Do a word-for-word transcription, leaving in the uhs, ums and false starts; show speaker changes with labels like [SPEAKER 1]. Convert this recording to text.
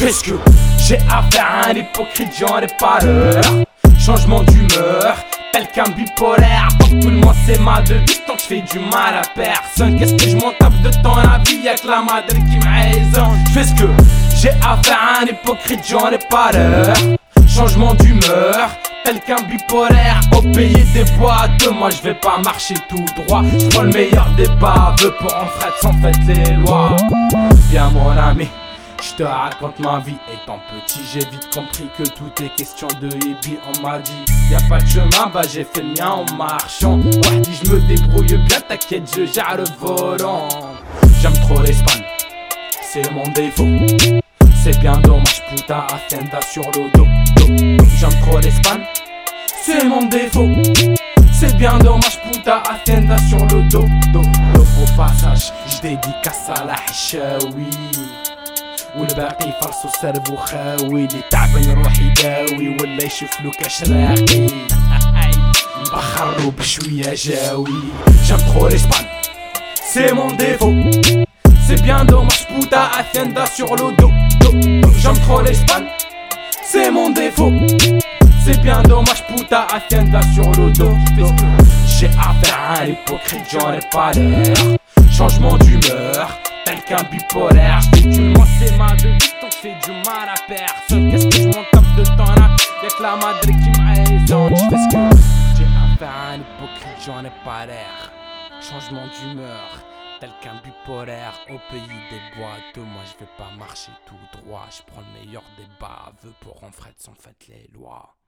[SPEAKER 1] J'fais ce que j'ai à faire, un hypocrite, j'en ai pas l'heure. Changement d'humeur, tel qu'un bipolaire. Tant que tout le monde c'est ma devise, tant que j'fais du mal à personne. Qu'est-ce que j'm'en tape de temps la vie, y'a que la madre qui m'aisonne. J'fais ce que j'ai à faire, un hypocrite, j'en ai pas l'heure. Changement d'humeur, tel qu'un bipolaire. Au pays des boîtes, moi je vais pas marcher tout droit. Je prends le meilleur des baveux pour en fret sans fait les lois. Viens mon ami, je te raconte ma vie. Étant petit j'ai vite compris que tout est question de hippie. On m'a dit y'a pas de chemin, bah j'ai fait le mien en marchant. Ouais dis je me débrouille bien, t'inquiète je gère le volant. J'aime trop l'Espagne, c'est mon défaut. C'est bien dommage, putain, Hacienda sur le dos, dos. J'aime trop l'Espagne, c'est mon défaut. C'est bien dommage, putain, Hacienda sur le dos, dos, dos. Au passage, j'dédicace à la حشاوي والباقي يفرسو السرب وخاوي اللي تعبان يروح يداوي ولا يشوف له كاش راقي يبخرلو بشوية جاوي. J'aime trop l'Espagne, c'est mon défaut. C'est bien dommage, putain, Hacienda sur le dos, dos. J'aime trop l'Espagne, c'est mon défaut. C'est bien dommage, putain, Hacienda sur le dos. J'ai affaire à un hypocrite, j'en ai pas l'air. Changement d'humeur, tel qu'un bipolaire. J'fais du moi c'est ma devise, tant que j'fais du mal à personne. Qu'est-ce que j'm'en tape de temps là, y'a que la madre qui m'aisonne. J'fais ce que j'ai affaire à un hypocrite, j'en ai pas l'air. Changement d'humeur, tel qu'un bipolaire. Au pays des boîtes, moi je vais pas marcher tout droit. Je prends le meilleur des baveux pour en fret sans fait les lois.